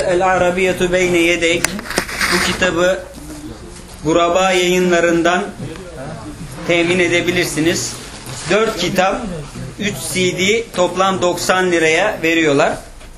El Arabiyetu Beyne Yedeyk, bu kitabı Guraba Yayınlarından temin edebilirsiniz. 4 kitap, 3 CD toplam 90 liraya veriyorlar.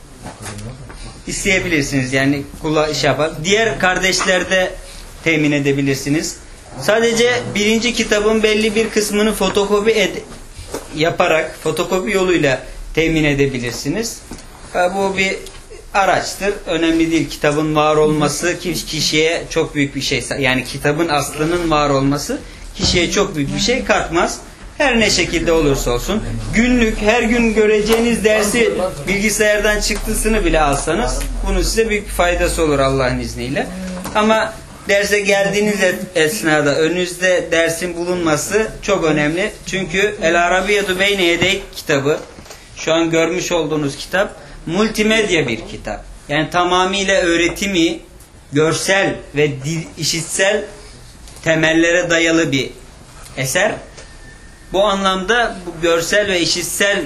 İsteyebilirsiniz, yani iş yapar. Diğer kardeşlerde temin edebilirsiniz. Sadece birinci kitabın belli bir kısmını fotokopi yaparak, fotokopi yoluyla temin edebilirsiniz. Bu bir araçtır. Önemli değil. Kitabın var olması kişiye çok büyük bir şey. Yani kitabın aslının var olması kişiye çok büyük bir şey katmaz. Her ne şekilde olursa olsun. Günlük, her gün göreceğiniz dersi bilgisayardan çıktısını bile alsanız bunun size büyük bir faydası olur Allah'ın izniyle. Ama derse geldiğiniz esnada önünüzde dersin bulunması çok önemli. Çünkü El Arabiyetu Beyne Yedeyk kitabı, şu an görmüş olduğunuz kitap, multimedya bir kitap. Yani tamamıyla öğretimi, görsel ve işitsel temellere dayalı bir eser. Bu anlamda bu görsel ve işitsel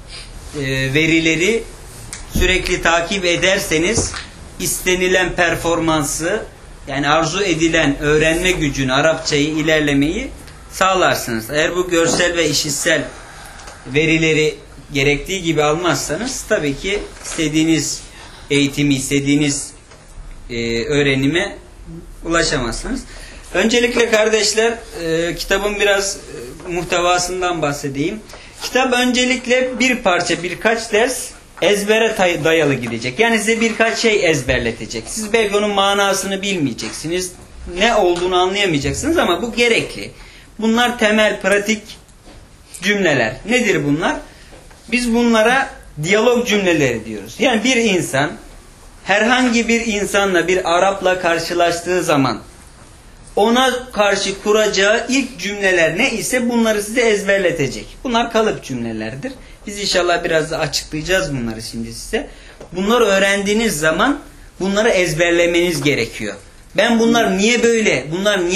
verileri sürekli takip ederseniz istenilen performansı, yani arzu edilen öğrenme gücünü, Arapçayı, ilerlemeyi sağlarsınız. Eğer bu görsel ve işitsel verileri gerektiği gibi almazsanız tabii ki istediğiniz eğitimi, istediğiniz öğrenime ulaşamazsınız. Öncelikle kardeşler kitabın biraz muhtevasından bahsedeyim. Kitap öncelikle bir parça, birkaç ders ezbere dayalı gidecek. Yani size birkaç şey ezberletecek. Siz belki onun manasını bilmeyeceksiniz. Ne olduğunu anlayamayacaksınız ama bu gerekli. Bunlar temel, pratik cümleler. Nedir bunlar? Biz bunlara diyalog cümleleri diyoruz. Yani bir insan herhangi bir insanla, bir Arapla karşılaştığı zaman ona karşı kuracağı ilk cümleler ne ise bunları size ezberletecek. Bunlar kalıp cümlelerdir. Biz inşallah biraz da açıklayacağız bunları şimdi size. Bunları öğrendiğiniz zaman bunları ezberlemeniz gerekiyor. Ben bunlar niye böyle,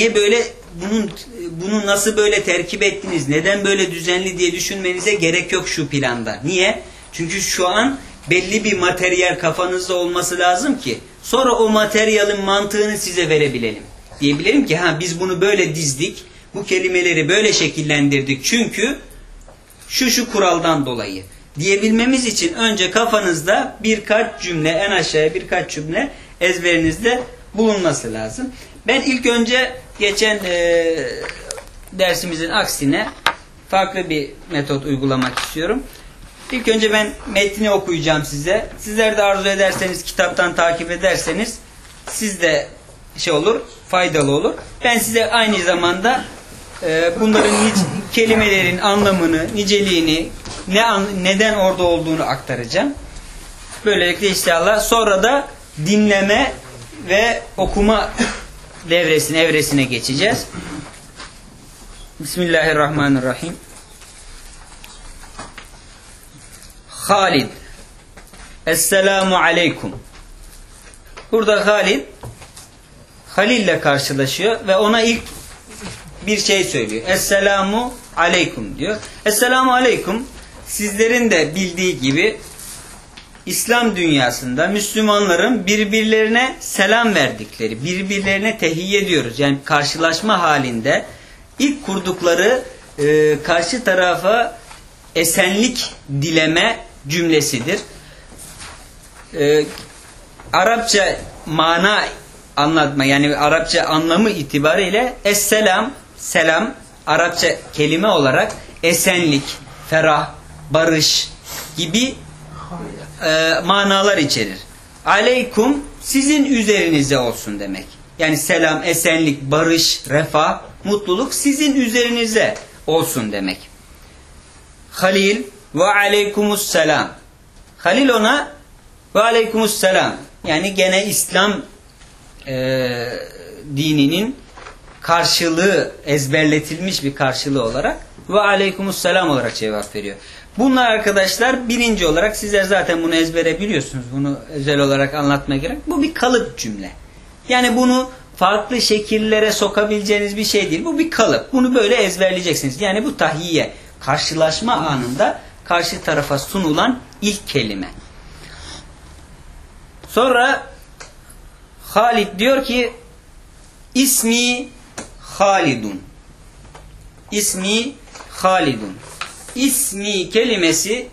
bunu nasıl böyle terkip ettiniz, neden böyle düzenli diye düşünmenize gerek yok şu planda. Niye? Çünkü şu an belli bir materyal kafanızda olması lazım ki sonra o materyalin mantığını size verebilelim. Diyebilirim ki biz bunu böyle dizdik, bu kelimeleri böyle şekillendirdik çünkü şu kuraldan dolayı diyebilmemiz için önce kafanızda birkaç cümle, en aşağıya birkaç cümle ezberinizde bulunması lazım. Ben ilk önce geçen dersimizin aksine farklı bir metot uygulamak istiyorum. İlk önce ben metni okuyacağım size. Sizler de arzu ederseniz, kitaptan takip ederseniz siz de faydalı olur. Ben size aynı zamanda bunların kelimelerin anlamını, niceliğini, neden orada olduğunu aktaracağım. Böylelikle inşallah sonra da dinleme ve okuma evresine geçeceğiz. Bismillahirrahmanirrahim. Halid. Esselamu aleyküm. Burada Halil ile karşılaşıyor ve ona ilk bir şey söylüyor. Esselamu aleyküm diyor. Esselamu aleyküm, sizlerin de bildiği gibi İslam dünyasında Müslümanların birbirlerine selam verdikleri, birbirlerine tehiyye ediyoruz. Yani karşılaşma halinde ilk kurdukları karşı tarafa esenlik dileme cümlesidir. Arapça mana anlatma, yani Arapça anlamı itibariyle esselam, selam, Arapça kelime olarak esenlik, ferah, barış gibi manalar içerir. Aleykum, sizin üzerinize olsun demek. Yani selam, esenlik, barış, refah, mutluluk sizin üzerinize olsun demek. Halil ve aleykumusselam. Halil ona ve aleykumusselam, yani gene İslam dininin karşılığı, ezberletilmiş bir karşılığı olarak ve aleykumusselam olarak cevap veriyor. Bunlar arkadaşlar birinci olarak, sizler zaten bunu ezbere biliyorsunuz. Bunu özel olarak anlatmaya gerek. Bu bir kalıp cümle. Yani bunu farklı şekillere sokabileceğiniz bir şey değil. Bu bir kalıp. Bunu böyle ezberleyeceksiniz. Yani bu tahiyye, karşılaşma anında karşı tarafa sunulan ilk kelime. Sonra Halid diyor ki ismi Halidun. İsmi Halidun. İsmi kelimesi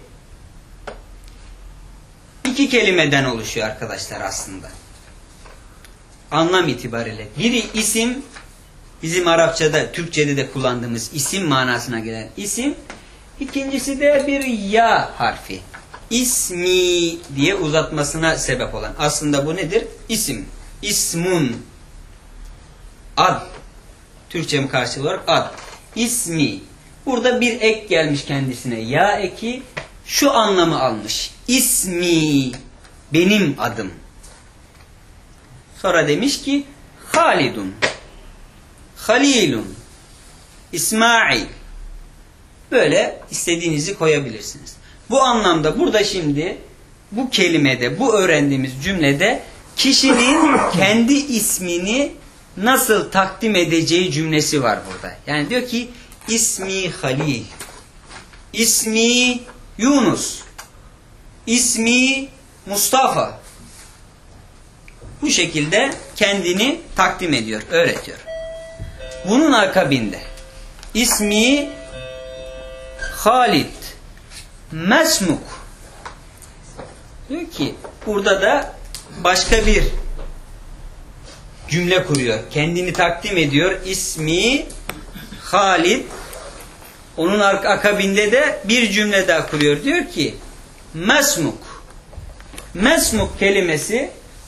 iki kelimeden oluşuyor arkadaşlar aslında. Anlam itibariyle. Biri isim, bizim Arapçada, Türkçede de kullandığımız isim manasına gelen isim. İkincisi de bir ya harfi. İsmi diye uzatmasına sebep olan. Aslında bu nedir? İsim. İsmun. Ad. Türkçem karşılığı olarak ad. İsmi. Burada bir ek gelmiş kendisine. Ya eki şu anlamı almış. İsmi. Benim adım. Sonra demiş ki Halidun. Halilun. İsmail. Böyle istediğinizi koyabilirsiniz. Bu anlamda burada şimdi bu kelimede, bu öğrendiğimiz cümlede kişinin kendi ismini nasıl takdim edeceği cümlesi var burada. Yani diyor ki ismi Halil, ismi Yunus, ismi Mustafa. Bu şekilde kendini takdim ediyor, öğretiyor. Bunun akabinde ismi Halid, mesmuk. Diyor ki burada da başka bir cümle kuruyor. Kendini takdim ediyor. İsmi Halid. Onun akabinde de bir cümle daha kuruyor. Diyor ki mesmuk. Mesmuk kelimesi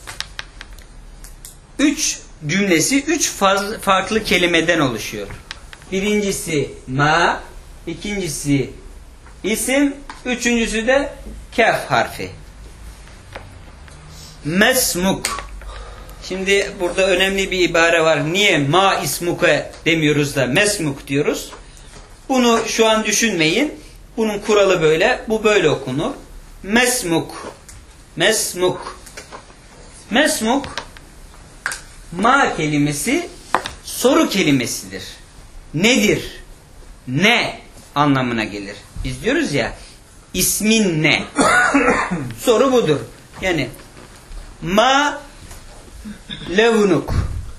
üç farklı kelimeden oluşuyor. Birincisi ma, ikincisi isim, üçüncüsü de kaf harfi. Mesmuk. Şimdi burada önemli bir ibare var. Niye ma ismuke demiyoruz da mesmuk diyoruz? Bunu şu an düşünmeyin. Bunun kuralı böyle. Bu böyle okunur. Mesmuk. Mesmuk. Mesmuk ma kelimesi soru kelimesidir. Nedir? Ne anlamına gelir. Biz diyoruz ya ismin ne? Soru budur. Yani ma levnuk.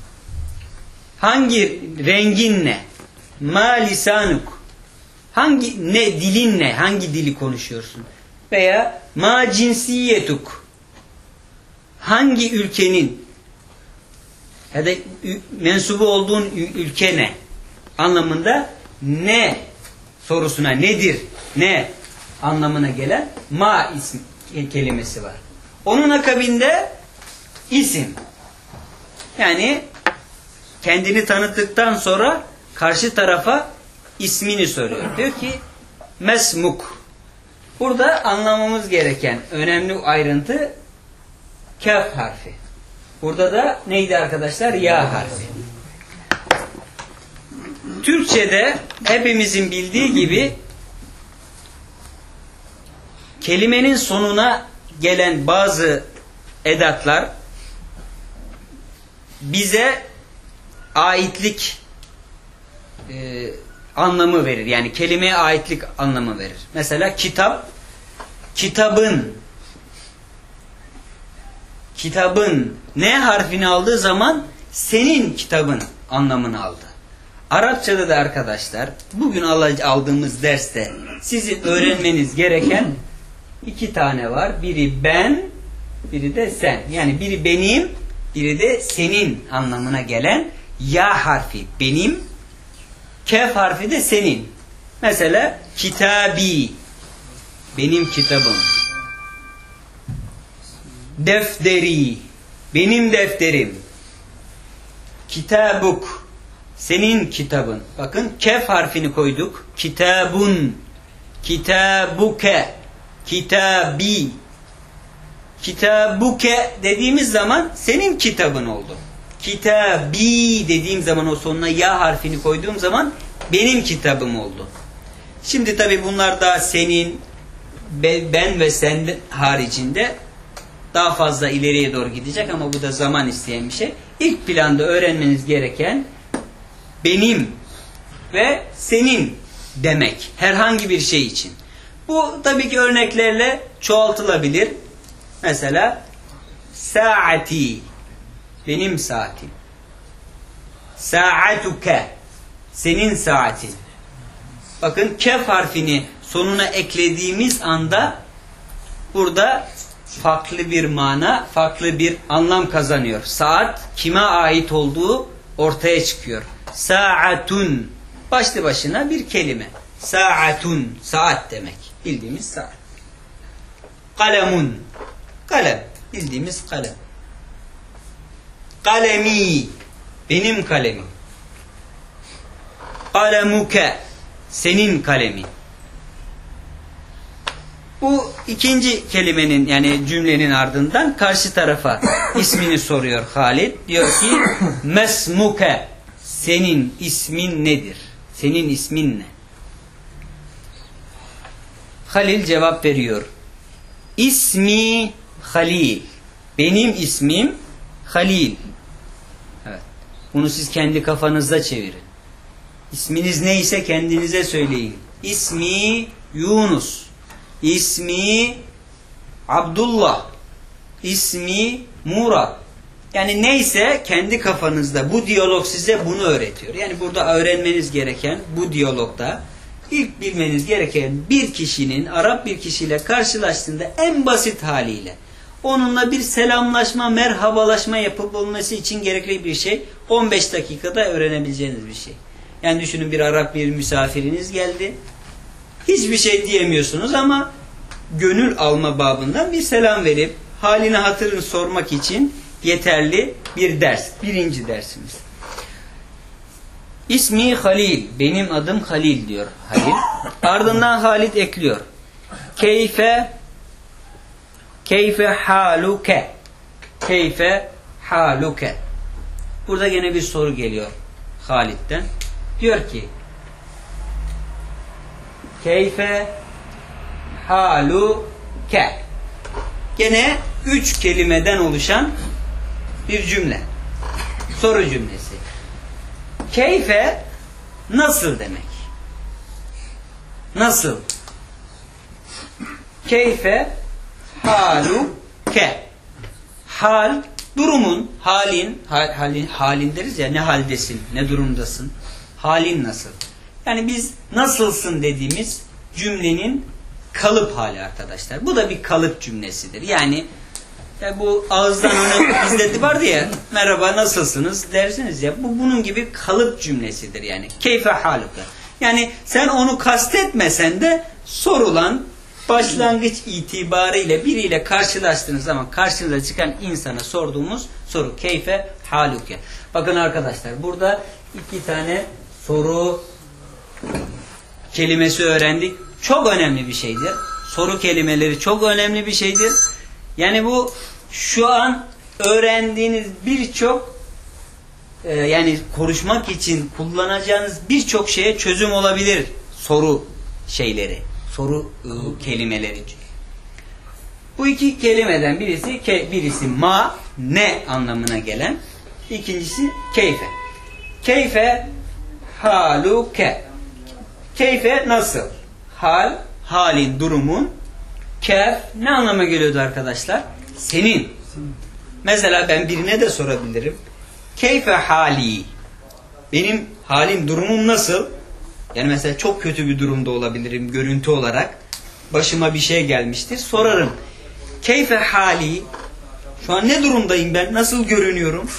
Hangi rengin ne? Ma lisanuk. Ne dilin ne? Hangi dili konuşuyorsun? Veya ma cinsiyetuk. Hangi ülkenin ya da mensubu olduğun ülke ne? Anlamında ne sorusuna nedir? Ne anlamına gelen ma isim kelimesi var. Onun akabinde isim. Yani kendini tanıttıktan sonra karşı tarafa ismini soruyor. Diyor ki mesmuk. Burada anlamamız gereken önemli ayrıntı kaf harfi. Burada da neydi arkadaşlar? Ya harfi. Türkçe'de hepimizin bildiği gibi kelimenin sonuna gelen bazı edatlar bize aitlik anlamı verir. Yani kelimeye aitlik anlamı verir. Mesela kitap, kitabın ne harfini aldığı zaman senin kitabın anlamını aldı. Arapçada da arkadaşlar bugün aldığımız derste sizin öğrenmeniz gereken iki tane var. Biri ben, biri de sen. Yani biri benim, biri de senin anlamına gelen ya harfi benim, kef harfi de senin. Mesela kitabi, benim kitabım. Defteri, benim defterim. Kitabuk, senin kitabın. Bakın kef harfini koyduk. Kitabun, kitabuke, kitabi. Kitabuke dediğimiz zaman senin kitabın oldu. Kitabi dediğim zaman o sonuna ya harfini koyduğum zaman benim kitabım oldu. Şimdi tabi bunlar da senin, ben ve sen haricinde daha fazla ileriye doğru gidecek ama bu da zaman isteyen bir şey. İlk planda öğrenmeniz gereken benim ve senin demek herhangi bir şey için. Bu tabii ki örneklerle çoğaltılabilir. Mesela saati, benim saatim. Sa'atuke, senin saatin. Bakın kef harfini sonuna eklediğimiz anda burada farklı bir mana, farklı bir anlam kazanıyor. Saat kime ait olduğu ortaya çıkıyor. Sa'atun, başlı başına bir kelime. Sa'atun, saat demek. Bildiğimiz saat. Kalemun, kalem. Bildiğimiz kalem. Kalemi, benim kalemim. Kalemuke, senin kalemin. Bu ikinci kelimenin yani cümlenin ardından karşı tarafa ismini soruyor Halid. Diyor ki mesmuke, senin ismin nedir? Senin ismin ne? Halil cevap veriyor. İsmi Halil. Benim ismim Halil. Evet. Bunu siz kendi kafanızda çevirin. İsminiz neyse kendinize söyleyin. İsmi Yunus. İsmi Abdullah. İsmi Murat. Yani neyse kendi kafanızda, bu diyalog size bunu öğretiyor. Yani burada öğrenmeniz gereken, bu diyalogda ilk bilmeniz gereken, bir kişinin Arap bir kişiyle karşılaştığında en basit haliyle onunla bir selamlaşma, merhabalaşma yapılması için gerekli bir şey 15 dakikada öğrenebileceğiniz bir şey. Yani düşünün, bir Arap bir misafiriniz geldi. Hiçbir şey diyemiyorsunuz ama gönül alma babından bir selam verip halini hatırını sormak için yeterli bir ders. Birinci dersimiz. İsmi Halil. Benim adım Halil diyor Halil. Ardından Halid ekliyor. Keyfe haluke. Keyfe haluke. Burada gene bir soru geliyor Halid'den. Diyor ki Keyfe haluke. Gene 3 kelimeden oluşan bir cümle. Soru cümlesi. Keyfe nasıl demek? Nasıl? Keyfe haluke. Hal, durumun, halin deriz ya, ne haldesin, ne durumdasın, halin nasıl? Yani biz nasılsın dediğimiz cümlenin kalıp hali arkadaşlar. Bu da bir kalıp cümlesidir. Yani bu ağızdan onu bizde vardı ya, merhaba nasılsınız dersiniz ya, bu bunun gibi kalıp cümlesidir yani. Keyfe haluke. Yani sen onu kastetmesen de sorulan başlangıç itibariyle biriyle karşılaştığınız zaman karşınıza çıkan insana sorduğumuz soru keyfe haluke. Bakın arkadaşlar, burada 2 tane soru kelimesi öğrendik. Çok önemli bir şeydir. Soru kelimeleri çok önemli bir şeydir. Yani bu şu an öğrendiğiniz birçok yani konuşmak için kullanacağınız birçok şeye çözüm olabilir soru şeyleri. Soru kelimeleri. Bu 2 kelimeden birisi ma, ne anlamına gelen. İkincisi keyfe. Keyfe haluke. Keyfe nasıl? Hal, halin, durumun. Kef ne anlama geliyordu arkadaşlar? Senin. Mesela ben birine de sorabilirim. Keyfe hali. Benim halim, durumum nasıl? Yani mesela çok kötü bir durumda olabilirim görüntü olarak. Başıma bir şey gelmiştir. Sorarım. Keyfe hali. Şu an ne durumdayım ben? Nasıl görünüyorum?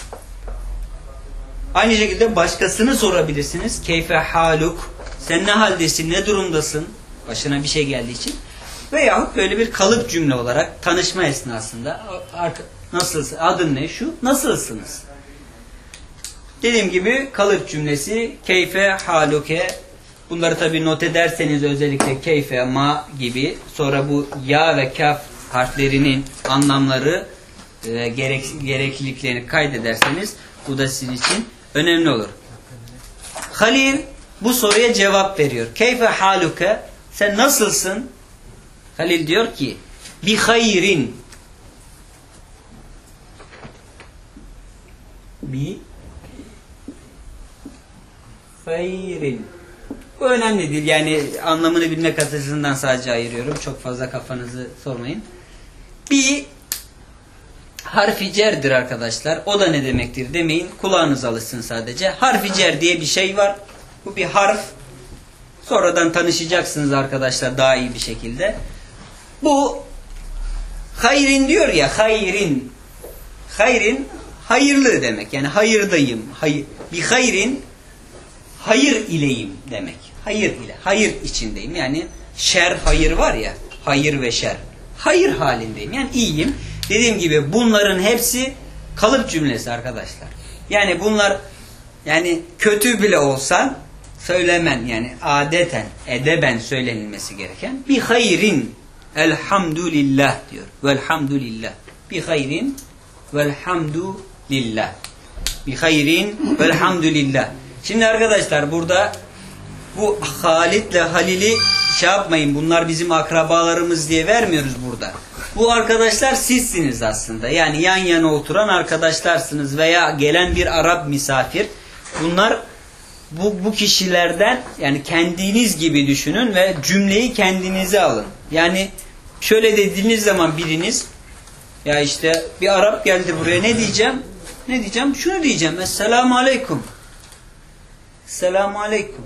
Aynı şekilde başkasını sorabilirsiniz. Keyfe haluk. Sen ne haldesin? Ne durumdasın? Başına bir şey geldiği için. Veyahut böyle bir kalıp cümle olarak tanışma esnasında nasılsın? Adın ne? Şu. Nasılsınız? Dediğim gibi kalıp cümlesi keyfe haluke. Bunları tabii not ederseniz özellikle keyfe, ma gibi, sonra bu ya ve kaf harflerinin anlamları gerekliliklerini kaydederseniz bu da sizin için önemli olur. Halil bu soruya cevap veriyor. Keyfe haluke, sen nasılsın? Halil diyor ki bi hayrin. Bi hayrin. Bu önemli değil. Yani anlamını bilmek açısından sadece ayırıyorum. Çok fazla kafanızı sormayın. Bi harfi cerdir arkadaşlar. O da ne demektir demeyin. Kulağınız alışsın sadece. Harfi cer diye bir şey var. Bu bir harf. Sonradan tanışacaksınız arkadaşlar daha iyi bir şekilde. Bu hayrin diyor ya, hayrin. Hayrin hayırlı demek. Yani hayırdayım. Bir hayrin hayır ileyim demek. Hayır ile. Hayır içindeyim. Yani şer hayır var ya. Hayır ve şer. Hayır halindeyim. Yani iyiyim. Dediğim gibi bunların hepsi kalıp cümlesi arkadaşlar. Yani bunlar yani kötü bile olsan söylemen yani adeten, edeben söylenilmesi gereken bir hayrin elhamdülillah diyor. Velhamdülillah. Bir hayrin velhamdülillah. Bir hayrin velhamdülillah. Şimdi arkadaşlar burada bu Halid'le Halil'i şey yapmayın. Bunlar bizim akrabalarımız diye vermiyoruz burada. Bu arkadaşlar sizsiniz aslında. Yani yan yana oturan arkadaşlarsınız veya gelen bir Arap misafir. Bunlar bu kişilerden yani kendiniz gibi düşünün ve cümleyi kendinize alın. Yani şöyle dediğiniz zaman biriniz ya işte bir Arap geldi buraya ne diyeceğim? Ne diyeceğim? Şunu diyeceğim. Esselamu aleyküm. Esselamu aleyküm.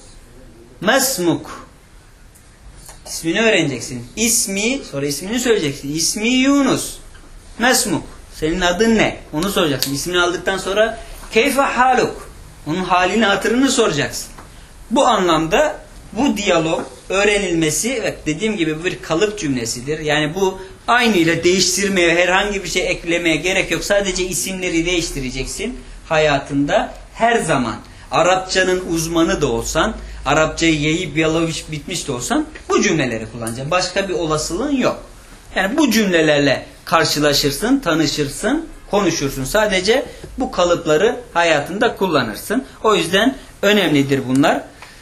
Mesmuk. İsmini öğreneceksin. İsmi, sonra ismini söyleyeceksin. İsmi Yunus. Mesmuk. Senin adın ne? Onu soracaksın. İsmini aldıktan sonra keyfe haluk. Onun halini, hatırını soracaksın. Bu anlamda bu diyalog öğrenilmesi, evet dediğim gibi bir kalıp cümlesidir. Yani bu aynı ile değiştirmeye, herhangi bir şey eklemeye gerek yok. Sadece isimleri değiştireceksin hayatında her zaman. Arapçanın uzmanı da olsan, Arapçayı yayıp yalayıp bitmiş de olsan bu cümleleri kullanacaksın. Başka bir olasılığın yok. Yani bu cümlelerle karşılaşırsın, tanışırsın, konuşursun. Sadece bu kalıpları hayatında kullanırsın. O yüzden önemlidir bunlar.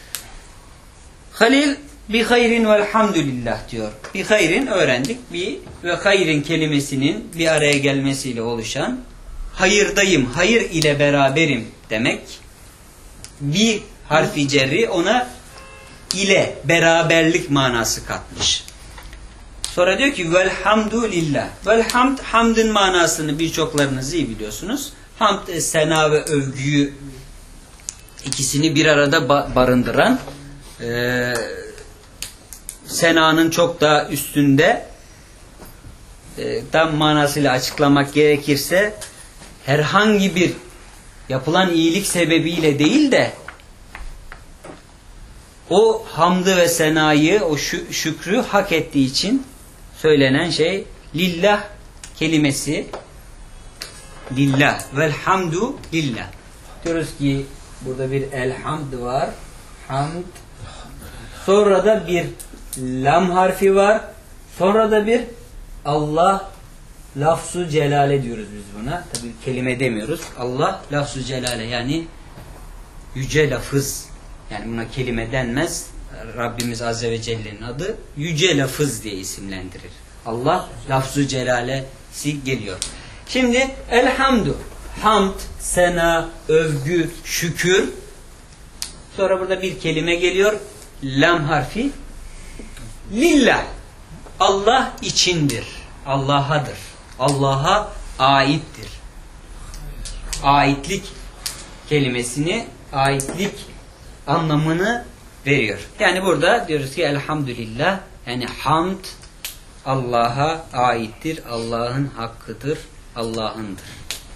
Halil bi hayrin velhamdülillah diyor. Bi hayrin öğrendik. Ve hayrin kelimesinin bir araya gelmesiyle oluşan hayırdayım, hayır ile beraberim demek. Bir harfi cerri ona ile beraberlik manası katmış. Sonra diyor ki velhamdülillah. Velhamd, hamdın manasını birçoklarınız iyi biliyorsunuz. Hamd, sena ve övgüyü ikisini bir arada barındıran, senanın çok daha üstünde, tam manasıyla açıklamak gerekirse herhangi bir yapılan iyilik sebebiyle değil de o hamdı ve senayı, o şükrü hak ettiği için söylenen şey lillah kelimesi. Lillah. Velhamdu lillah. Diyoruz ki burada bir elhamd var. Hamd. Sonra da bir lam harfi var. Sonra da bir Allah lafzu celale diyoruz biz buna. Tabii kelime demiyoruz. Allah lafzu celale yani yüce lafız. Yani buna kelime denmez. Rabbimiz Azze ve Celle'nin adı yüce lafız diye isimlendirir. Allah lafzu celalesi geliyor. Şimdi elhamdu. Hamd, sena, övgü, şükür. Sonra burada bir kelime geliyor. Lam harfi. Lillah. Allah içindir. Allah'adır. Allah'a aittir. Aitlik kelimesini, aitlik anlamını veriyor. Yani burada diyoruz ki elhamdülillah, yani hamd Allah'a aittir. Allah'ın hakkıdır. Allah'ındır.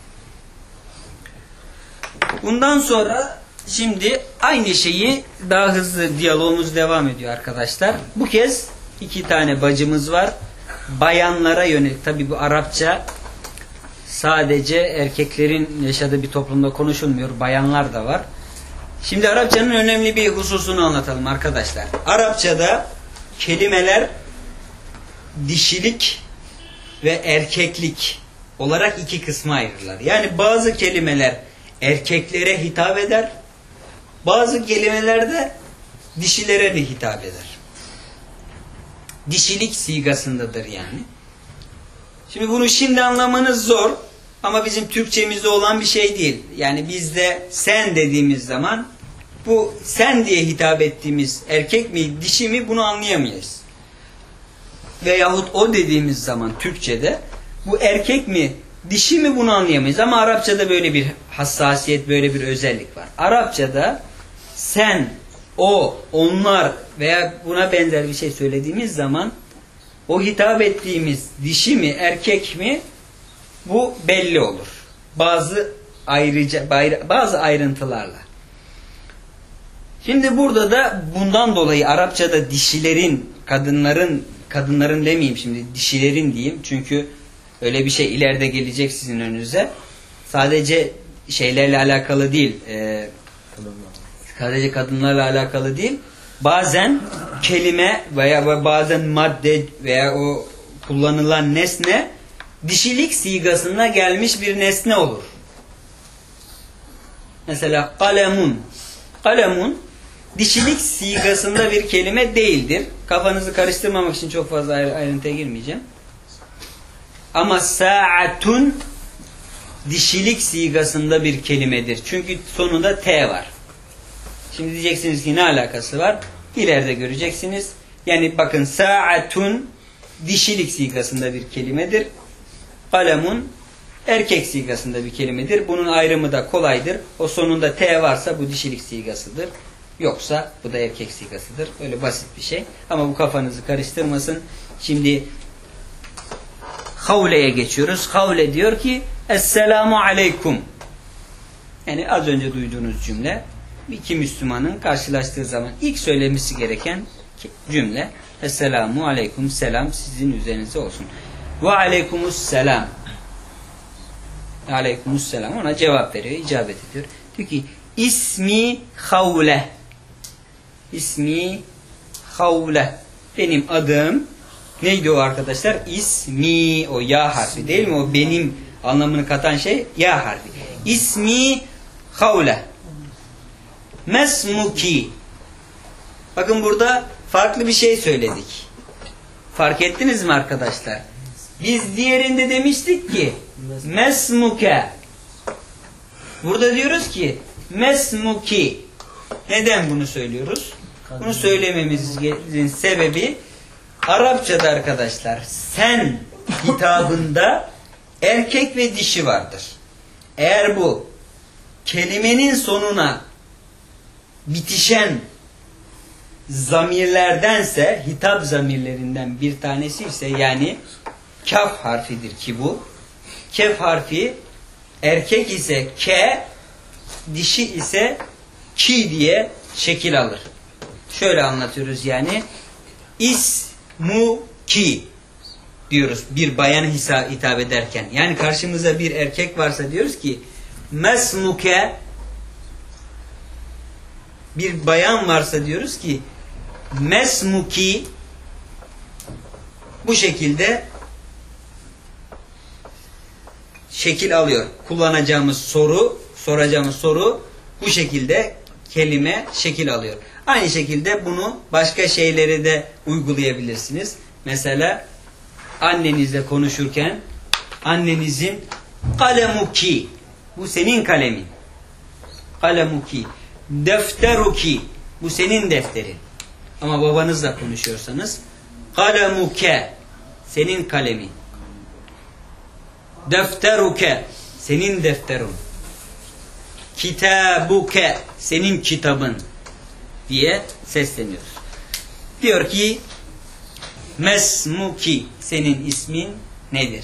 Bundan sonra şimdi aynı şeyi daha hızlı diyalogumuz devam ediyor arkadaşlar. Bu kez iki tane bacımız var. Bayanlara yönelik. Tabi bu Arapça sadece erkeklerin yaşadığı bir toplumda konuşulmuyor. Bayanlar da var. Şimdi Arapçanın önemli bir hususunu anlatalım arkadaşlar. Arapçada kelimeler dişilik ve erkeklik olarak iki kısma ayrılırlar. Yani bazı kelimeler erkeklere hitap eder. Bazı kelimeler de dişilere de hitap eder. Dişilik sigasındadır yani. Şimdi bunu şimdi anlamanız zor ama bizim Türkçemizde olan bir şey değil. Yani bizde sen dediğimiz zaman bu sen diye hitap ettiğimiz erkek mi dişi mi bunu anlayamayız. Veyahut o dediğimiz zaman Türkçe'de bu erkek mi dişi mi bunu anlayamayız ama Arapçada böyle bir hassasiyet, böyle bir özellik var. Arapçada sen, o, onlar veya buna benzer bir şey söylediğimiz zaman o hitap ettiğimiz dişi mi erkek mi bu belli olur. Bazı ayrıntılarla. Şimdi burada da bundan dolayı Arapçada dişilerin, kadınların demeyeyim şimdi, dişilerin diyeyim. Çünkü öyle bir şey ileride gelecek sizin önünüze. Sadece şeylerle alakalı değil, sadece kadınlarla alakalı değil. Bazen kelime veya bazen madde veya o kullanılan nesne dişilik sigasına gelmiş bir nesne olur. Mesela kalemun. Kalemun dişilik sigasında bir kelime değildir. Kafanızı karıştırmamak için çok fazla ayrıntıya girmeyeceğim. Ama saatun dişilik sigasında bir kelimedir. Çünkü sonunda T var. Şimdi diyeceksiniz ki ne alakası var? İleride göreceksiniz. Yani bakın saatun dişilik sigasında bir kelimedir. Kalemun erkek sigasında bir kelimedir. Bunun ayrımı da kolaydır. O sonunda T varsa bu dişilik sigasıdır. Yoksa bu da erkek sigasıdır. Öyle basit bir şey. Ama bu kafanızı karıştırmasın. Şimdi havle'ye geçiyoruz. Havle diyor ki Esselamu Aleyküm. Yani az önce duyduğunuz cümle iki Müslümanın karşılaştığı zaman ilk söylemesi gereken cümle Esselamu Aleyküm, selam sizin üzerinize olsun. Ve Aleykumus selam. Aleykumus selam ona cevap veriyor, icabet ediyor. Diyor ki İsmi Havle. İsmi Havle. Benim adım neydi o arkadaşlar? İsmi, o ya harfi değil mi? O benim anlamını katan şey ya harfi. İsmi Havle. Mesmuki. Bakın burada farklı bir şey söyledik. Fark ettiniz mi arkadaşlar? Biz diğerinde demiştik ki mesmuke. Burada diyoruz ki mesmuki. Neden bunu söylüyoruz? Bunu söylememizin sebebi Arapçada arkadaşlar sen hitabında erkek ve dişi vardır. Eğer bu kelimenin sonuna bitişen zamirlerdense, hitap zamirlerinden bir tanesi ise yani kaf harfidir ki bu. Kef harfi erkek ise ke, dişi ise ki diye şekil alır. Şöyle anlatıyoruz yani. İsmuki diyoruz bir bayana hitap ederken. Yani karşımıza bir erkek varsa diyoruz ki mesmuke, bir bayan varsa diyoruz ki mesmuki. Bu şekilde şekil alıyor. Kullanacağımız soru, soracağımız soru bu şekilde kelime şekil alıyor. Aynı şekilde bunu başka şeylere de uygulayabilirsiniz. Mesela annenizle konuşurken annenizin kalemuki, bu senin kalemin. Kalemuki. Defteruki, bu senin defterin. Ama babanızla konuşuyorsanız kalemuke, senin kalemin. Defteruke, senin defterun. Kitabuke, senin kitabın diye sesleniyoruz. Diyor ki mesmuki, senin ismin nedir?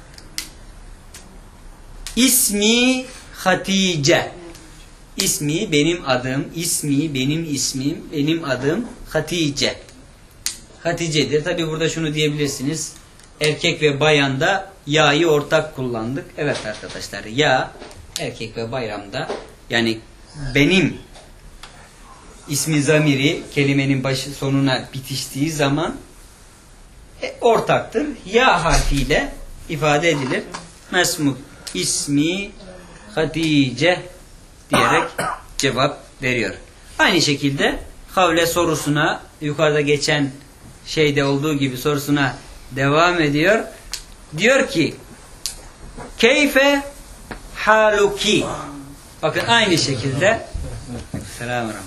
İsmi Hatice. İsmi benim adım, ismi benim ismim, benim adım Hatice. Hatice'dir. Tabi burada şunu diyebilirsiniz. Erkek ve bayanda ya'yı ortak kullandık. Evet arkadaşlar, ya erkek ve bayanda yani benim ismi zamiri kelimenin başı sonuna bitiştiği zaman ortaktır. Ya harfiyle ifade edilir. Mesmuk ismi Hatice diyerek cevap veriyor. Aynı şekilde havle sorusuna, yukarıda geçen şeyde olduğu gibi sorusuna devam ediyor. Diyor ki keyfe haluki. Bakın aynı şekilde Selamünaleyküm.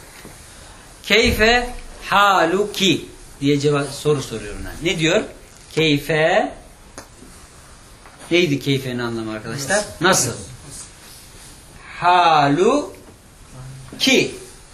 Keyfe haluki diye soru soruyor ona. Ne diyor? Keyfe neydi keyfenin anlamı arkadaşlar? Nasıl? Halu ki.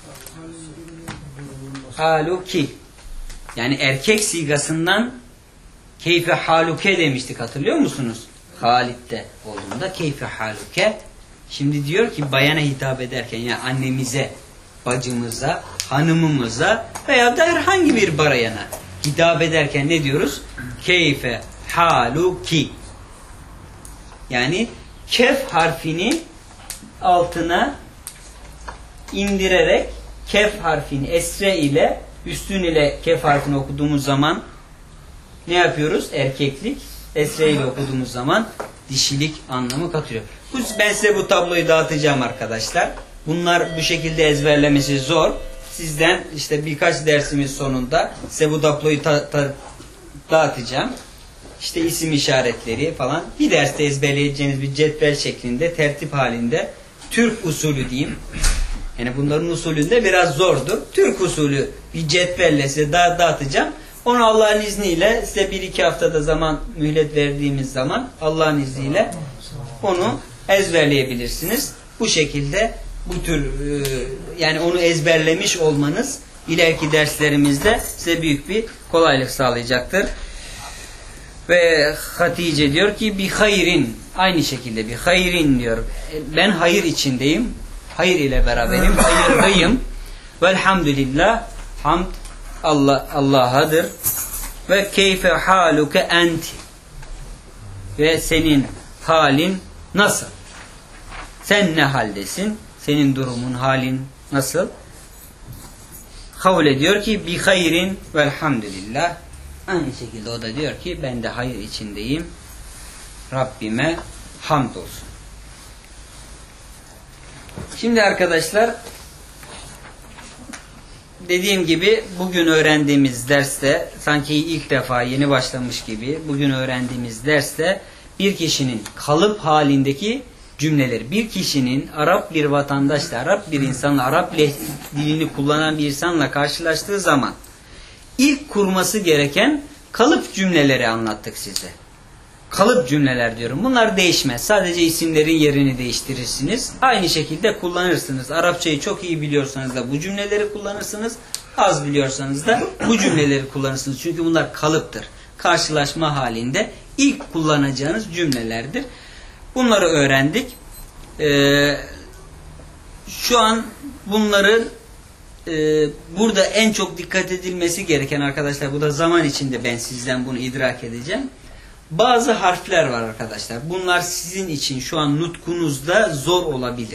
Halu ki. Yani erkek sigasından keyfe haluke demiştik, hatırlıyor musunuz? Halid'de olduğunda keyfe haluke. Şimdi diyor ki bayana hitap ederken, yani annemize, bacımıza, hanımımıza veya da herhangi bir barayana hitap ederken ne diyoruz? Keyfe haluki. Yani kef harfini altına indirerek kef harfini esre ile üstün ile kef harfini okuduğumuz zaman ne yapıyoruz? Erkeklik. Esre ile okuduğumuz zaman dişilik anlamı katıyor. Ben size bu tabloyu dağıtacağım arkadaşlar. Bunlar bu şekilde ezberlemesi zor. Sizden işte birkaç dersimiz sonunda size bu tabloyu dağıtacağım. İşte isim işaretleri falan. Bir derste ezberleyeceğiniz bir cetvel şeklinde, tertip halinde, Türk usulü diyeyim. Yani bunların usulünde biraz zordur. Türk usulü bir cetvelle size dağıtacağım. Onu Allah'ın izniyle size 1-2 haftada zaman mühlet verdiğimiz zaman Allah'ın izniyle onu ezberleyebilirsiniz. Bu şekilde bu tür yani onu ezberlemiş olmanız ileriki derslerimizde size büyük bir kolaylık sağlayacaktır. Ve Hatice diyor ki bir hayrin, aynı şekilde bir hayrin diyor. Ben hayır içindeyim. Hayır ile beraberim. Hayırdayım. Velhamdülillah. Hamd Allah'adır. Ve keyfe haluke enti. Ve senin halin nasıl? Sen ne haldesin? Senin durumun, halin nasıl? Havl ediyor ki bi hayrin velhamdülillah. Aynı şekilde o da diyor ki ben de hayır içindeyim. Rabbime hamdolsun. Şimdi arkadaşlar dediğim gibi bugün öğrendiğimiz derste sanki ilk defa yeni başlamış gibi bugün öğrendiğimiz derste bir kişinin kalıp halindeki cümleleri, bir kişinin Arap bir vatandaşla, Arap bir insanla, Arap dilini kullanan bir insanla karşılaştığı zaman ilk kurması gereken kalıp cümleleri anlattık size. Kalıp cümleler diyorum. Bunlar değişmez. Sadece isimlerin yerini değiştirirsiniz. Aynı şekilde kullanırsınız. Arapçayı çok iyi biliyorsanız da bu cümleleri kullanırsınız. Az biliyorsanız da bu cümleleri kullanırsınız. Çünkü bunlar kalıptır. Karşılaşma halinde ilk kullanacağınız cümlelerdir. Bunları öğrendik. Şu an bunları burada en çok dikkat edilmesi gereken arkadaşlar, bu da zaman içinde ben sizden bunu idrak edeceğim. Bazı harfler var arkadaşlar. Bunlar sizin için şu an nutkunuzda zor olabilir.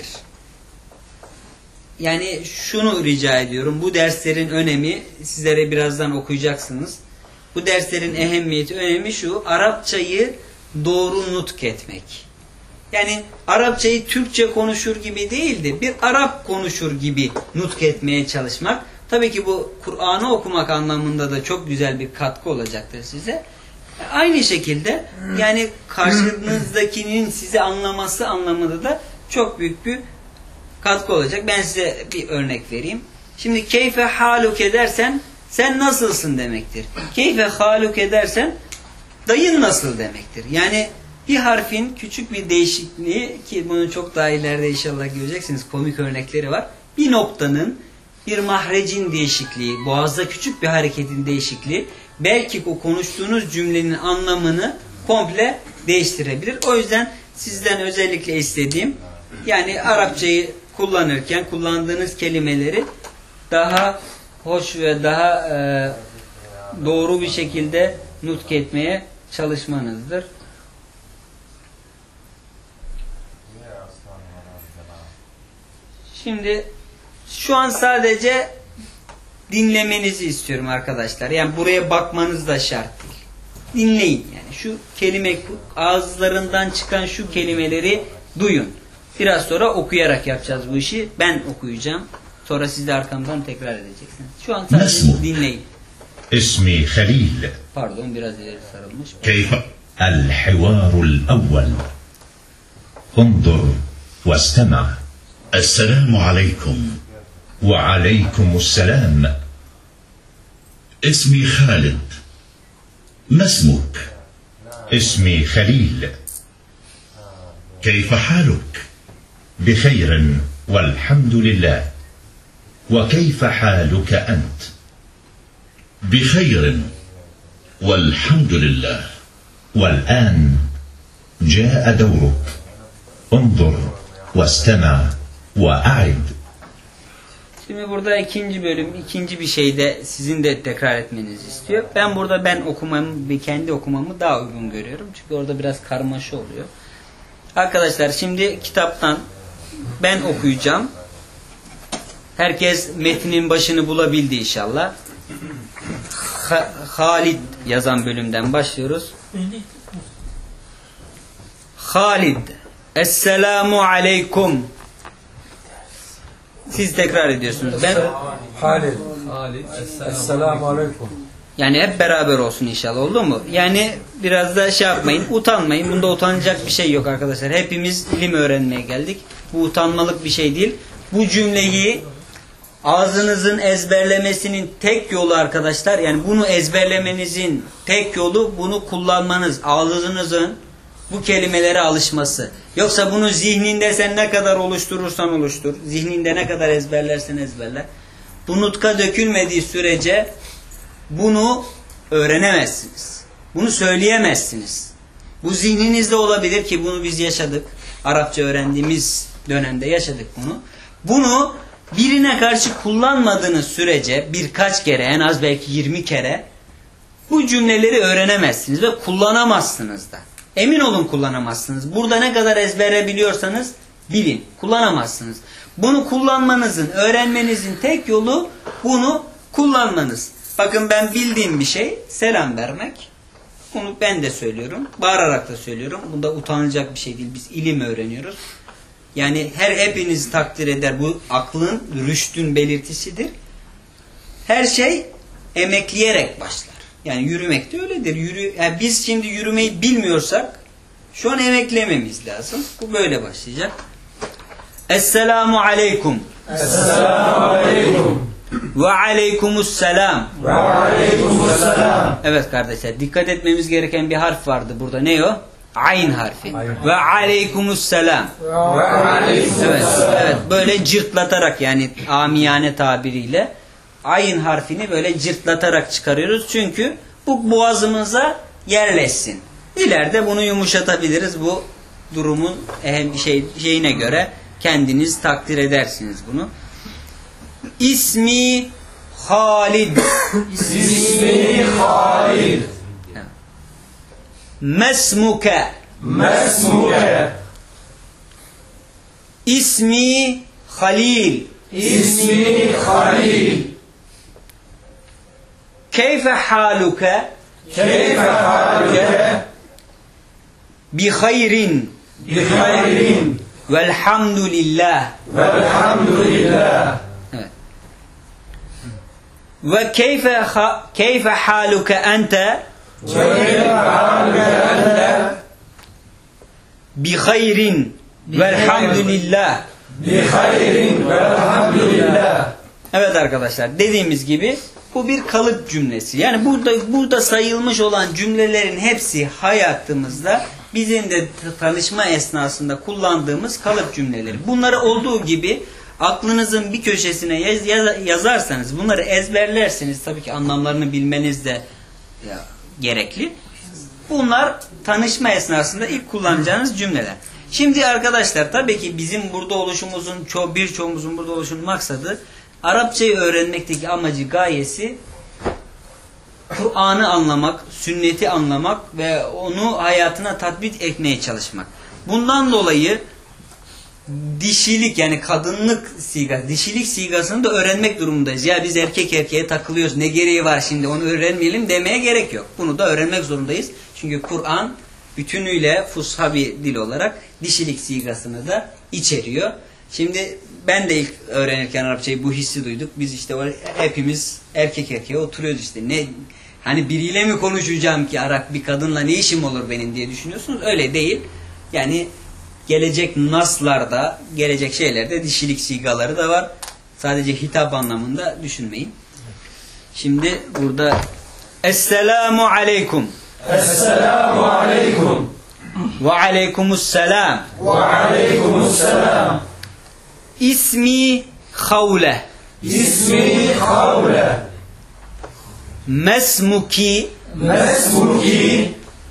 Yani şunu rica ediyorum. Bu derslerin önemi, sizlere birazdan okuyacaksınız. Bu derslerin ehemmiyeti, önemi şu: Arapçayı doğru nutk etmek. Yani Arapçayı Türkçe konuşur gibi değil de bir Arap konuşur gibi nutk etmeye çalışmak. Tabii ki bu Kur'an'ı okumak anlamında da çok güzel bir katkı olacaktır size. Aynı şekilde yani karşınızdakinin sizi anlaması anlamında da çok büyük bir katkı olacak. Ben size bir örnek vereyim. Şimdi keyfe haluke dersen sen nasılsın demektir. Keyfe haluke dersen dayın nasıl demektir. Yani bir harfin küçük bir değişikliği, ki bunu çok daha ileride inşallah göreceksiniz, komik örnekleri var. Bir noktanın, bir mahrecin değişikliği, boğazda küçük bir hareketin değişikliği belki o konuştuğunuz cümlenin anlamını komple değiştirebilir. O yüzden sizden özellikle istediğim, yani Arapçayı kullanırken kullandığınız kelimeleri daha hoş ve daha doğru bir şekilde nutk etmeye çalışmanızdır. Şimdi şu an sadece dinlemenizi istiyorum arkadaşlar. Yani buraya bakmanız da şart değil. Dinleyin yani. Şu kelime, ağızlarından çıkan şu kelimeleri duyun. Biraz sonra okuyarak yapacağız bu işi. Ben okuyacağım. Sonra siz de arkamdan tekrar edeceksiniz. Şu an sadece dinleyin. İsmi Halil. Pardon, biraz ileri sarılmış. Keyfe el-hivarul evvel. Undur ve istema. Esselamu aleyküm. وعليكم السلام. اسمي خالد. ما اسمك؟ اسمي خليل. كيف حالك؟ بخير والحمد لله. وكيف حالك أنت؟ بخير والحمد لله. والآن جاء دورك. انظر واستمع وأعد. Şimdi burada ikinci bölüm, ikinci bir şeyde sizin de tekrar etmenizi istiyor. Ben burada okumamı ve kendi okumamı daha uygun görüyorum. Çünkü orada biraz karmaşa oluyor. Arkadaşlar şimdi kitaptan ben okuyacağım. Herkes metnin başını bulabildi inşallah. Halid yazan bölümden başlıyoruz. Halid, Esselamu Aleyküm. Siz tekrar ediyorsunuz. Ben Halid, Esselamu Aleyküm. yani hep beraber olsun inşallah, oldu mu? Yani biraz da şey yapmayın, utanmayın. Bunda utanacak bir şey yok arkadaşlar. Hepimiz ilim öğrenmeye geldik. Bu utanmalık bir şey değil. Bu cümleyi ağzınızın ezberlemesinin tek yolu arkadaşlar, yani bunu ezberlemenizin tek yolu bunu kullanmanız, ağzınızın bu kelimelere alışması. Yoksa bunu zihninde sen ne kadar oluşturursan oluştur, zihninde ne kadar ezberlersen ezberler, bu nutka dökülmediği sürece bunu öğrenemezsiniz. Bunu söyleyemezsiniz. Bu zihninizde olabilir ki bunu biz yaşadık. Arapça öğrendiğimiz dönemde yaşadık bunu. Bunu birine karşı kullanmadığınız sürece birkaç kere, en az belki 20 kere bu cümleleri öğrenemezsiniz ve kullanamazsınız da. Emin olun kullanamazsınız. Burada ne kadar ezbere biliyorsanız bilin. Kullanamazsınız. Bunu kullanmanızın, öğrenmenizin tek yolu bunu kullanmanız. Bakın ben bildiğim bir şey selam vermek. Bunu ben de söylüyorum. Bağırarak da söylüyorum. Bunda utanılacak bir şey değil. Biz ilim öğreniyoruz. Yani hepiniz takdir eder. Bu aklın, rüştün belirtisidir. Her şey emekleyerek başlar. Yani yürümek de öyledir. Yani biz şimdi yürümeyi bilmiyorsak şu an emeklememiz lazım. Bu böyle başlayacak. Esselamu Aleyküm. Esselamu Aleyküm. Ve Aleykümüsselam. Ve Aleykümüsselam. Evet kardeşler, dikkat etmemiz gereken bir harf vardı burada. Ne o? Ayn harfi. Ve Aleykümüsselam. Ve Aleykümüsselam. Evet, evet, böyle cırtlatarak, yani amiyane tabiriyle ayn harfini böyle cırtlatarak çıkarıyoruz. Çünkü bu boğazımıza yerleşsin. İleride bunu yumuşatabiliriz. Bu durumun şeyine göre kendiniz takdir edersiniz bunu. İsmi Halid. İsmi Halid. Mesmuke. Mesmuke. İsmi Halil. İsmi Halil. Keyfe haluke. Keyfe haluke. Bi hayrin. Bi hayrin. Velhamdülillah. Velhamdülillah. Evet. Ve keyfe haluke ente. Keyfe haluke ente. Bi hayrin. Velhamdülillah. Bi hayrin. Velhamdülillah. Evet arkadaşlar, dediğimiz gibi bu bir kalıp cümlesi. Yani burada sayılmış olan cümlelerin hepsi hayatımızda bizim de tanışma esnasında kullandığımız kalıp cümleleri. Bunları olduğu gibi aklınızın bir köşesine yazarsanız, bunları ezberlerseniz, tabii ki anlamlarını bilmeniz de gerekli. Bunlar tanışma esnasında ilk kullanacağınız cümleler. Şimdi arkadaşlar, tabii ki bizim burada oluşumuzun, birçoğumuzun burada oluşunun maksadı, Arapçayı öğrenmekteki amacı, gayesi Kur'an'ı anlamak, sünneti anlamak ve onu hayatına tatbik etmeye çalışmak. Bundan dolayı dişilik, yani kadınlık sigası, dişilik sigasını da öğrenmek durumundayız. Ya biz erkek erkeğe takılıyoruz, ne gereği var şimdi onu öğrenmeyelim demeye gerek yok. Bunu da öğrenmek zorundayız. Çünkü Kur'an bütünüyle fusha bir dil olarak dişilik sigasını da içeriyor. Şimdi ben de ilk öğrenirken Arapçayı bu hissi duyduk. Biz işte hepimiz erkek erkeğe oturuyoruz işte. Hani biriyle mi konuşacağım ki Arap, bir kadınla ne işim olur benim diye düşünüyorsunuz. Öyle değil. Yani gelecek naslarda, gelecek şeylerde dişilik sigaları da var. Sadece hitap anlamında düşünmeyin. Şimdi burada Esselamu aleyküm. Esselamu aleyküm. Ve aleykümüsselam. Ve aleykümüsselam. İsmi Havle. İsmi Havle. Mesmuki. Mesmuki.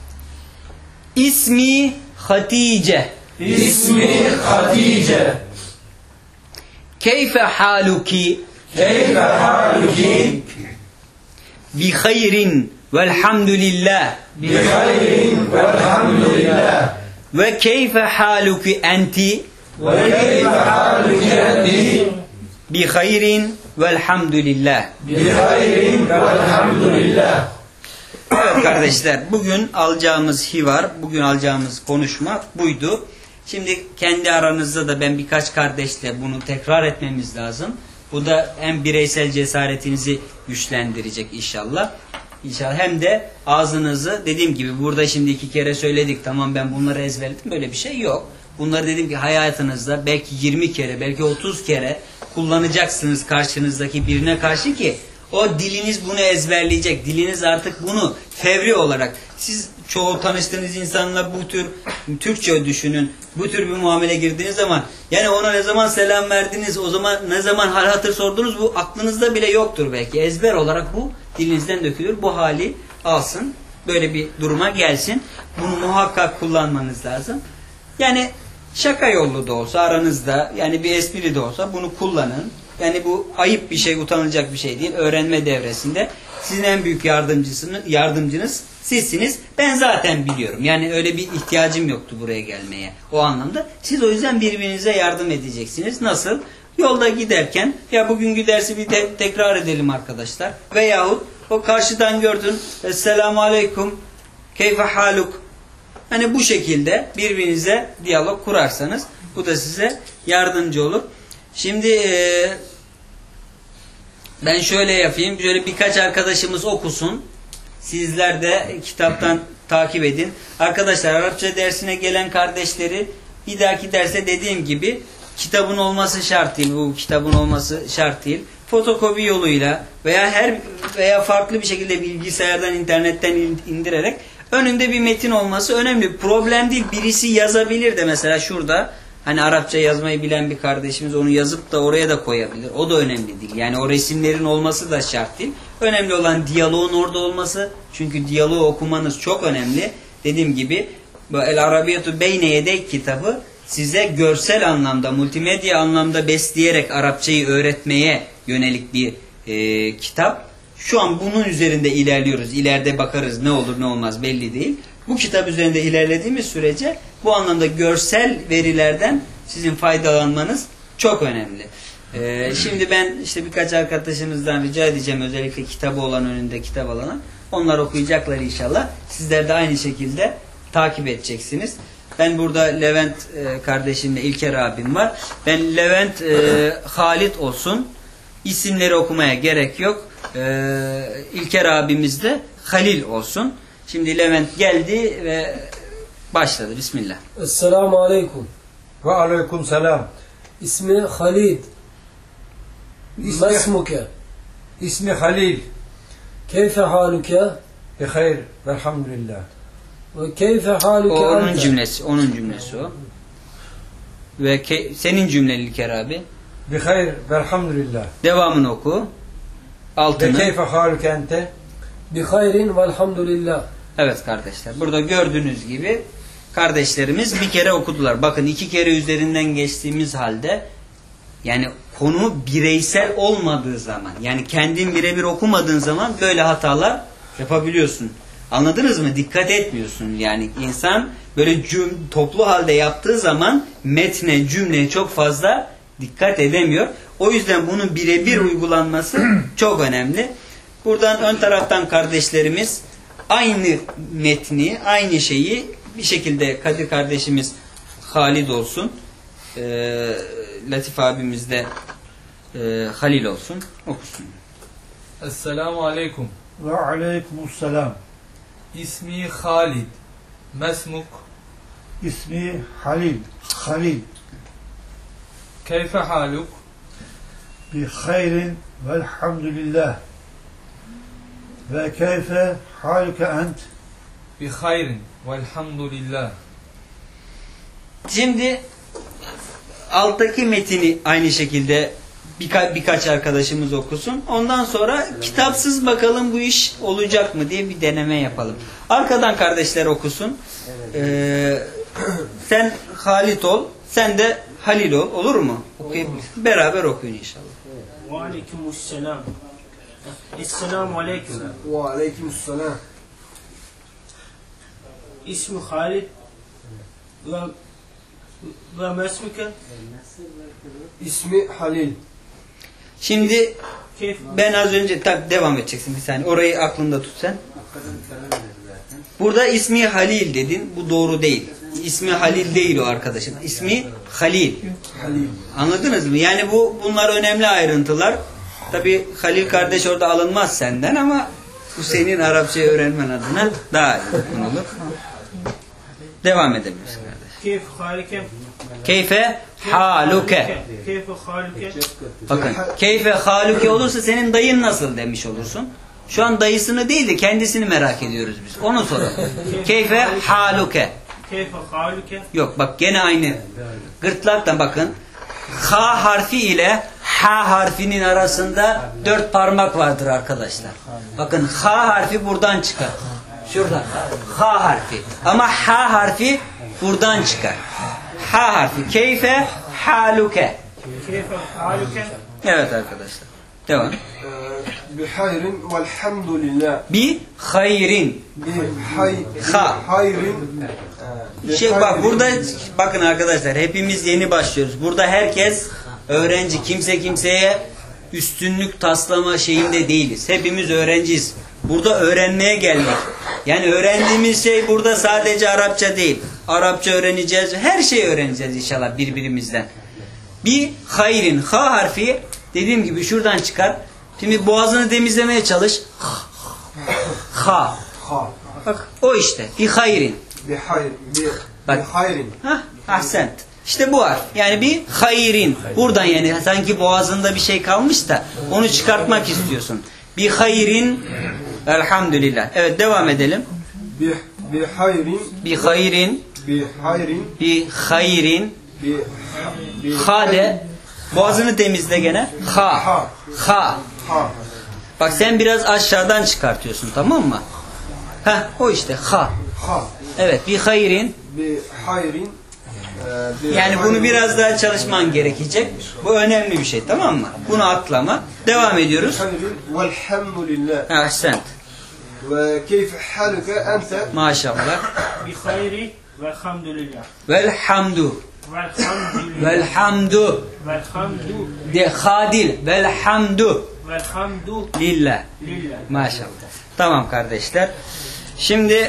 İsmi Hatice. İsmi Hatice. Keyfe haluki. Keyfe haluki. Bi hayrin velhamdülillah. Bi hayrin velhamdülillah. Ve keyfe haluki enti. Ve keyfe haluki enti. Bi hayrin velhamdülillah. Bi hayrin velhamdülillah. Evet kardeşler, bugün alacağımız hivar, bugün alacağımız konuşma buydu. Şimdi kendi aranızda da ben birkaç kardeşle bunu tekrar etmemiz lazım. Bu da hem bireysel cesaretinizi güçlendirecek inşallah. İnşallah hem de ağzınızı, dediğim gibi burada şimdi 2 kere söyledik, tamam ben bunları ezberledim, böyle bir şey yok. Bunları dediğim ki hayatınızda belki 20 kere, belki 30 kere kullanacaksınız karşınızdaki birine karşı ki o diliniz bunu ezberleyecek. Diliniz artık bunu fevri olarak, siz çoğu tanıştığınız insanla bu tür Türkçe düşünün, bu tür bir muamele girdiğiniz zaman, yani ona ne zaman selam verdiniz, o zaman ne zaman hal hatır sordunuz, bu aklınızda bile yoktur belki. Ezber olarak bu dilinizden dökülür. Bu hali alsın, böyle bir duruma gelsin. Bunu muhakkak kullanmanız lazım. Yani şaka yollu da olsa aranızda, yani bir espri de olsa bunu kullanın. Yani bu ayıp bir şey, utanılacak bir şey değil. Öğrenme devresinde sizin en büyük yardımcınız sizsiniz. Ben zaten biliyorum. Yani öyle bir ihtiyacım yoktu buraya gelmeye. O anlamda. Siz o yüzden birbirinize yardım edeceksiniz. Nasıl? Yolda giderken, ya bugünkü dersi bir tekrar edelim arkadaşlar. Veyahut o karşıdan gördün. Esselamu aleyküm. Keyfe haluk. Hani bu şekilde birbirinize diyalog kurarsanız bu da size yardımcı olur. Şimdi ben şöyle yapayım. Şöyle birkaç arkadaşımız okusun. Sizler de kitaptan takip edin. Arkadaşlar, Arapça dersine gelen kardeşleri bir dahaki derse dediğim gibi kitabın olması şart değil. Bu kitabın olması şart değil. Fotokopi yoluyla veya farklı bir şekilde bilgisayardan, internetten indirerek önünde bir metin olması önemli. Problem değil. Birisi yazabilir de mesela şurada. Hani Arapça yazmayı bilen bir kardeşimiz onu yazıp da oraya da koyabilir. O da önemli değil. Yani o resimlerin olması da şart değil. Önemli olan diyaloğun orada olması. Çünkü diyaloğu okumanız çok önemli. Dediğim gibi bu El Arabiyetu Beyne Yedek kitabı size görsel anlamda, multimedya anlamda besleyerek Arapçayı öğretmeye yönelik bir kitap. Şu an bunun üzerinde ilerliyoruz. İleride bakarız ne olur ne olmaz belli değil. Bu kitap üzerinde ilerlediğimiz sürece bu anlamda görsel verilerden sizin faydalanmanız çok önemli. Şimdi ben işte birkaç arkadaşımızdan rica edeceğim, özellikle kitabı olan, önünde kitap alana. Onlar okuyacaklar inşallah. Sizler de aynı şekilde takip edeceksiniz. Ben burada Levent kardeşimle İlker abim var. Ben Levent Halit olsun. İsimleri okumaya gerek yok. İlker abimiz de Halil olsun. Şimdi Levent geldi ve başladı. Bismillah. Esselamu aleyküm. Ve aleyküm selam. İsmi Halid. Mesmuke. İsmi Halil. Keyfe haluke. Bi hayr velhamdülillah. Ve keyfe haluke O onun ente. cümlesi. Onun cümlesi o. Ve senin cümlen İlker abi. Bi hayr velhamdülillah. Devamını oku. Ve Altını. keyfe haluke ente. Bi hayrin velhamdülillah. Evet kardeşler. Burada gördüğünüz gibi kardeşlerimiz bir kere okudular. Bakın 2 kere üzerinden geçtiğimiz halde, yani konu bireysel olmadığı zaman, yani kendin birebir okumadığın zaman böyle hatalar yapabiliyorsun. Anladınız mı? Dikkat etmiyorsun. Yani insan böyle toplu halde yaptığı zaman metne, cümleye çok fazla dikkat edemiyor. O yüzden bunun birebir uygulanması çok önemli. Buradan ön taraftan kardeşlerimiz aynı metni, aynı şeyi bir şekilde, Kadir kardeşimiz Halid olsun, Latif abimiz de Halil olsun, okusun. Esselamu aleyküm. Ve aleyküm selam. İsmi Halid. Mesmuk. İsmi Halil. Halil. Keyfe haluk. Bi hayrin velhamdülillah. Ve keyfe haluke ent? Bi hayrin velhamdülillah. Şimdi alttaki metini aynı şekilde birkaç arkadaşımız okusun. Ondan sonra kitapsız bakalım bu iş olacak mı diye bir deneme yapalım. Arkadan kardeşler okusun. Sen Halit ol, sen de Halil ol. Olur mu? Beraber okuyun inşallah. Ve aleykümselam. Esselamu aleyküm. Ve aleykümselam. İsmi Halid ve mesmuke. İsmi Halil. Şimdi Keyf. ben az önce tabi devam edeceksin bir saniye. Orayı aklında tut sen. Burada ismi Halil dedin. Bu doğru değil. İsmi Halil değil o arkadaşın. İsmi Halil. Halil. Anladınız mı? Yani bunlar önemli ayrıntılar. Tabi Halil kardeş orada alınmaz senden ama bu senin Arapçayı öğrenmen adına daha iyi olur. Devam edebiliriz kardeş. Keyf halike. Keyfe haluke. Keyfe haluke. Bakın keyfe haluke olursa senin dayın nasıl demiş olursun. Şu an dayısını değil de kendisini merak ediyoruz biz. Onu soralım. Keyfe haluke. Keyfe haluke. Yok bak gene aynı. Gırtlaktan bakın. Ha harfi ile ha harfinin arasında 4 parmak vardır arkadaşlar. Bakın ha harfi buradan çıkar. Şurada. Ha harfi. Ama ha harfi buradan çıkar. Ha harfi. Keyfe haluke. Keyfe haluke. Evet arkadaşlar. Devam. Bi hayrin velhamdülillah. Bi hayrin. Bi Ha. hayrin. Bak burada bakın arkadaşlar hepimiz yeni başlıyoruz. Burada herkes öğrenci. Kimse kimseye üstünlük taslama şeyinde değiliz. Hepimiz öğrenciyiz. Burada öğrenmeye geldik. Yani öğrendiğimiz şey burada sadece Arapça değil. Arapça öğreneceğiz. Her şeyi öğreneceğiz inşallah birbirimizden. Bir hayrin. Ha harfi dediğim gibi şuradan çıkar. Şimdi boğazını temizlemeye çalış. Ha. Ha. Bak o işte. Bir hayrin. Bi hayr. Bi Bak. hayrin. Hah, ahsent. İşte bu harf. Yani bir hayrin. Buradan yani sanki boğazında bir şey kalmış da onu çıkartmak istiyorsun. Bir hayrin. Elhamdülillah. Evet devam edelim. Bi hayrin. Bir hayrin. Bi hayrin. Bir hayrin. Bi Ha de. Boğazını temizle gene. Ha. Ha. Ha. Ha. Bak sen biraz aşağıdan çıkartıyorsun tamam mı? Heh, o işte ha. Ha. Evet bir hayrin. Bi hayrin. Bi Yani bunu hayrin. biraz daha çalışman gerekecek. Bu önemli bir şey tamam mı? Bunu atlama. Devam ediyoruz. Hayrin velhamdülillah. Ahsent. Ve keyfe haluke ente? Maşallah. Bi hayri velhamdülillah. Velhamdu. Velhamdülillah. Velhamdu. Velhamdu. De hadil. Velhamdu. Velhamdu. Lillah. Lillah. Maşallah. Tamam kardeşler. Şimdi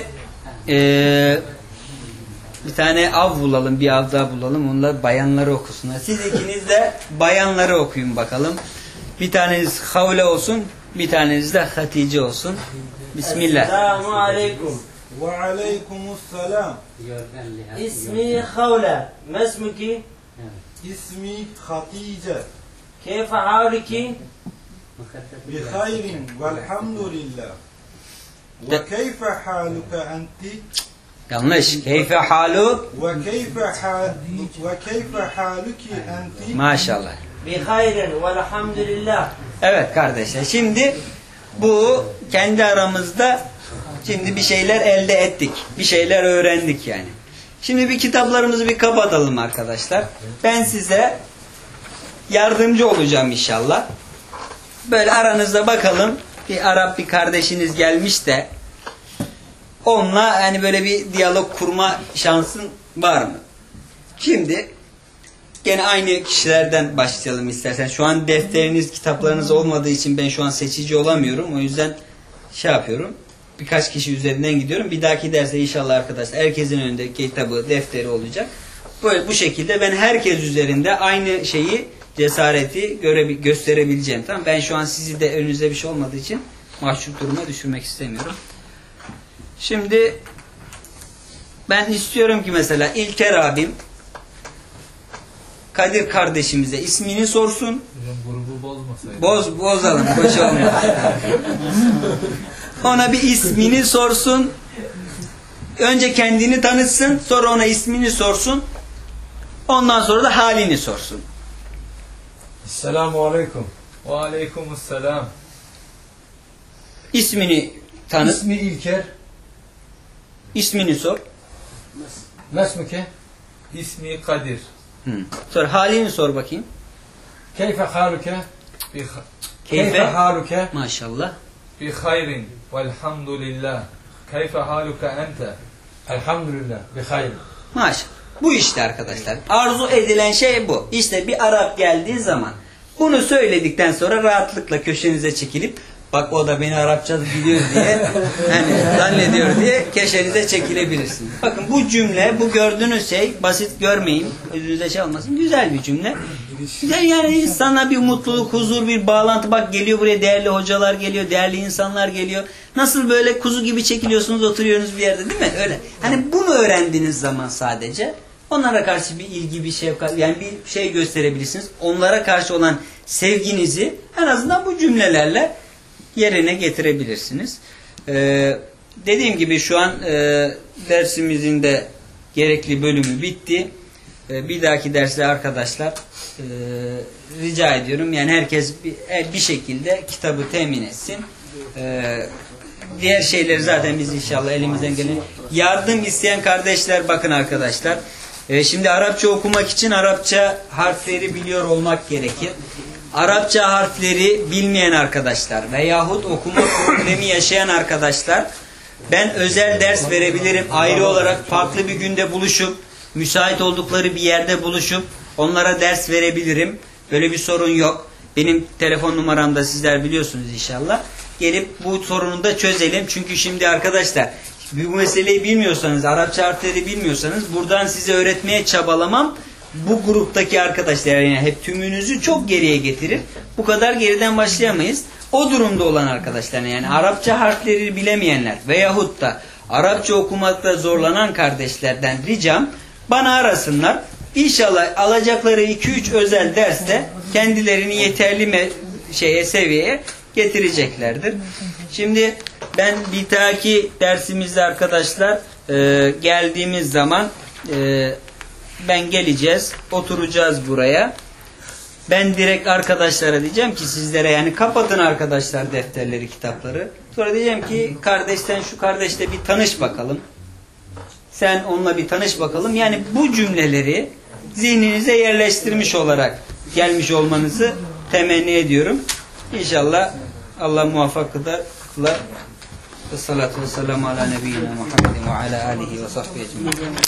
bir tane av bulalım. Bir av daha bulalım. Onlar bayanları okusunlar. Siz ikiniz de bayanları okuyun bakalım. Bir taneniz Havle olsun. Bir taneniz de Hatice olsun. Bismillah. Esselamu aleyküm. Ve aleykümselam. İsmi Havle. Mesmuki. İsmi Hatice. Keyfe haluki. Bi hayrin velhamdülillah. Ve keyfe haluke enti? Yanlış. Keyfe halu. Ve keyfe haluki enti? Maşallah. Bi hayrin velhamdülillah. Evet kardeşler. Şimdi bu kendi aramızda şimdi bir şeyler elde ettik. Bir şeyler öğrendik yani. Şimdi bir kitaplarımızı bir kapatalım arkadaşlar. Ben size yardımcı olacağım inşallah. Böyle aranızda bakalım. Bir Arap bir kardeşiniz gelmiş de onunla hani böyle bir diyalog kurma şansın var mı? Şimdi gene aynı kişilerden başlayalım istersen. Şu an defteriniz, kitaplarınız olmadığı için ben şu an seçici olamıyorum. O yüzden şey yapıyorum. Birkaç kişi üzerinden gidiyorum. Bir dahaki derse inşallah arkadaşlar herkesin önünde kitabı, defteri olacak. Böyle bu şekilde ben herkes üzerinde aynı şeyi, cesareti gösterebileceğim. Tamam? Ben şu an sizi de önünüzde bir şey olmadığı için mahcup duruma düşürmek istemiyorum. Şimdi ben istiyorum ki mesela İlker abim Kadir kardeşimize ismini sorsun. Hocam grubu bozmasaydı. Bozalım. Boş olmuyor. Ona bir ismini sorsun. Önce kendini tanıtsın, sonra ona ismini sorsun. Ondan sonra da halini sorsun. Esselamu aleyküm. Ve aleykümselam. İsmini tanıt. İsmi İlker. İsmini sor. Mesmuke. İsmi Kadir. Sonra halini sor bakayım. Keyfe haluke. Keyfe haluke. Maşallah. Bi hayrin velhamdülillah. Keyfe haluke ente? Elhamdülillah. Bi hayr. Maşallah. Bu işte arkadaşlar. Arzu edilen şey bu. İşte bir Arap geldiği zaman bunu söyledikten sonra rahatlıkla köşenize çekilip bak o da beni Arapça biliyor diye hani zannediyor diye köşenize çekilebilirsiniz. Bakın bu cümle, bu gördüğünüz şey basit görmeyin. Özünüze şey olmasın. Güzel bir cümle. Güzel yani insana bir mutluluk, huzur, bir bağlantı. Bak geliyor buraya değerli hocalar geliyor, değerli insanlar geliyor. Nasıl böyle kuzu gibi çekiliyorsunuz, oturuyorsunuz bir yerde değil mi? Öyle. Hani bunu öğrendiğiniz zaman sadece onlara karşı bir ilgi, bir şefkat, yani bir şey gösterebilirsiniz. Onlara karşı olan sevginizi en azından bu cümlelerle yerine getirebilirsiniz. Dediğim gibi şu an dersimizin de gerekli bölümü bitti. Bir dahaki derste arkadaşlar rica ediyorum. Yani herkes bir şekilde kitabı temin etsin. Diğer şeyleri zaten biz inşallah elimizden gelen yardım isteyen kardeşler bakın arkadaşlar. Şimdi Arapça okumak için Arapça harfleri biliyor olmak gerekir. Arapça harfleri bilmeyen arkadaşlar veyahut okuma problemi yaşayan arkadaşlar ben özel ders verebilirim. Ayrı olarak farklı bir günde buluşup müsait oldukları bir yerde buluşup onlara ders verebilirim. Böyle bir sorun yok. Benim telefon numaramda sizler biliyorsunuz inşallah. Gelip bu sorunu da çözelim. Çünkü şimdi arkadaşlar bu meseleyi bilmiyorsanız, Arapça harfleri bilmiyorsanız buradan size öğretmeye çabalamam. Bu gruptaki arkadaşlar yani hep tümünüzü çok geriye getirir. Bu kadar geriden başlayamayız. O durumda olan arkadaşlar yani Arapça harfleri bilemeyenler veyahut da Arapça okumakta zorlanan kardeşlerden ricam bana arasınlar. İnşallah alacakları 2-3 özel derste kendilerini yeterli seviyeye getireceklerdir. Şimdi ben bir dahaki dersimizde arkadaşlar geldiğimiz zaman ben geleceğiz, oturacağız buraya. Ben direkt arkadaşlara diyeceğim ki sizlere yani kapatın arkadaşlar defterleri, kitapları. Sonra diyeceğim ki kardeşten şu kardeşle bir tanış bakalım. Sen onunla bir tanış bakalım. Yani bu cümleleri zihninize yerleştirmiş olarak gelmiş olmanızı temenni ediyorum. İnşallah Allah muvaffak kılar. Ve salatu ve selamu ala nebiyyina Muhammedin ve ala alihi ve sahbihi ecmaîn.